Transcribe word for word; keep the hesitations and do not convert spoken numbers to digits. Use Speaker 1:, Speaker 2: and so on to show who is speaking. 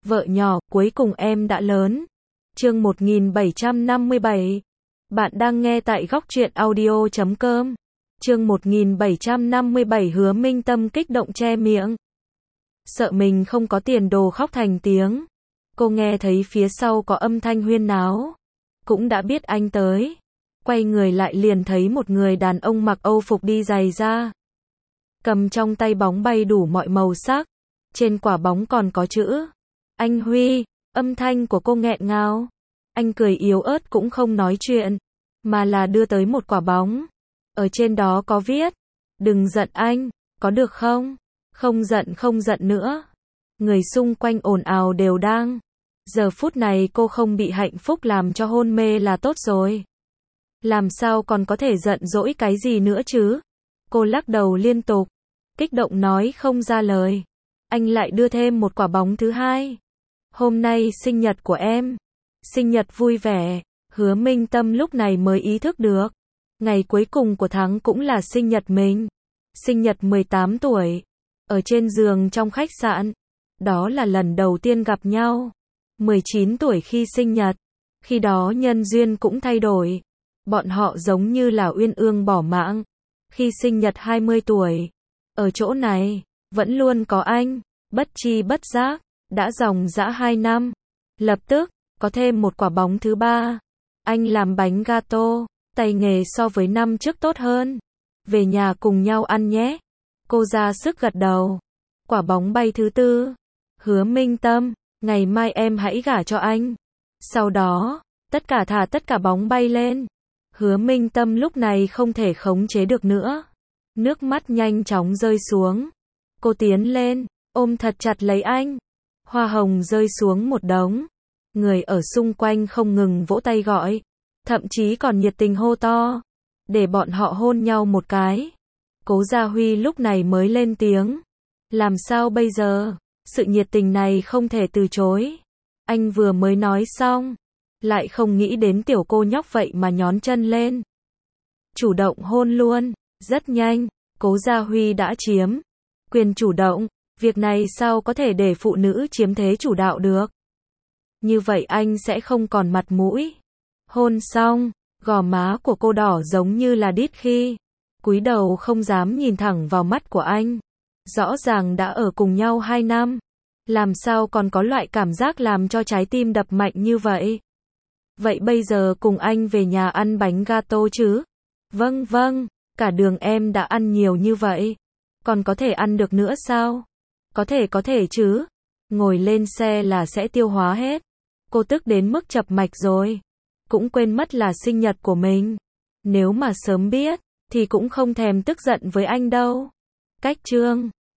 Speaker 1: Vợ nhỏ, cuối cùng em đã lớn. Chương một nghìn bảy trăm năm mươi bảy. Bạn đang nghe tại góc truyện audio chấm com. Chương một nghìn bảy trăm năm mươi bảy. Hứa Minh Tâm kích động che miệng. Sợ mình không có tiền đồ khóc thành tiếng. Cô nghe thấy phía sau có âm thanh huyên náo. Cũng đã biết anh tới. Quay người lại liền thấy một người đàn ông mặc Âu phục đi giày ra. Cầm trong tay bóng bay đủ mọi màu sắc. Trên quả bóng còn có chữ Anh Huy. Âm thanh của cô nghẹn ngào. Anh cười yếu ớt cũng không nói chuyện, mà là đưa tới một quả bóng. Ở trên đó có viết: đừng giận anh, có được không? Không giận không giận nữa. Người xung quanh ồn ào đều đang. Giờ phút này cô không bị hạnh phúc làm cho hôn mê là tốt rồi. Làm sao còn có thể giận dỗi cái gì nữa chứ? Cô lắc đầu liên tục, kích động nói không ra lời. Anh lại đưa thêm một quả bóng thứ hai. Hôm nay sinh nhật của em. Sinh nhật vui vẻ. Hứa Minh Tâm lúc này mới ý thức được. Ngày cuối cùng của tháng cũng là sinh nhật mình. Sinh nhật mười tám tuổi. Ở trên giường trong khách sạn. Đó là lần đầu tiên gặp nhau. mười chín tuổi khi sinh nhật. Khi đó nhân duyên cũng thay đổi. Bọn họ giống như là uyên ương bỏ mạng. Khi sinh nhật hai mươi tuổi. Ở chỗ này, vẫn luôn có anh. Bất chi bất giác, đã dòng dã hai năm. Lập tức, có thêm một quả bóng thứ ba. Anh làm bánh gato, tay nghề so với năm trước tốt hơn. Về nhà cùng nhau ăn nhé. Cô ra sức gật đầu. Quả bóng bay thứ tư. Hứa Minh Tâm, ngày mai em hãy gả cho anh. Sau đó, tất cả thả tất cả bóng bay lên. Hứa Minh Tâm lúc này không thể khống chế được nữa. Nước mắt nhanh chóng rơi xuống. Cô tiến lên, ôm thật chặt lấy anh. Hoa hồng rơi xuống một đống. Người ở xung quanh không ngừng vỗ tay gọi. Thậm chí còn nhiệt tình hô to. Để bọn họ hôn nhau một cái. Cố Gia Huy lúc này mới lên tiếng. Làm sao bây giờ? Sự nhiệt tình này không thể từ chối. Anh vừa mới nói xong. Lại không nghĩ đến tiểu cô nhóc vậy mà nhón chân lên. Chủ động hôn luôn. Rất nhanh, Cố Gia Huy đã chiếm quyền chủ động. Việc này sao có thể để phụ nữ chiếm thế chủ đạo được? Như vậy anh sẽ không còn mặt mũi. Hôn xong, gò má của cô đỏ giống như là đít khi. Cúi đầu không dám nhìn thẳng vào mắt của anh. Rõ ràng đã ở cùng nhau hai năm. Làm sao còn có loại cảm giác làm cho trái tim đập mạnh như vậy? Vậy bây giờ cùng anh về nhà ăn bánh gato chứ? Vâng vâng, cả đường em đã ăn nhiều như vậy. Còn có thể ăn được nữa sao? Có thể có thể chứ. Ngồi lên xe là sẽ tiêu hóa hết. Cô tức đến mức chập mạch rồi. Cũng quên mất là sinh nhật của mình. Nếu mà sớm biết, thì cũng không thèm tức giận với anh đâu. Cách chương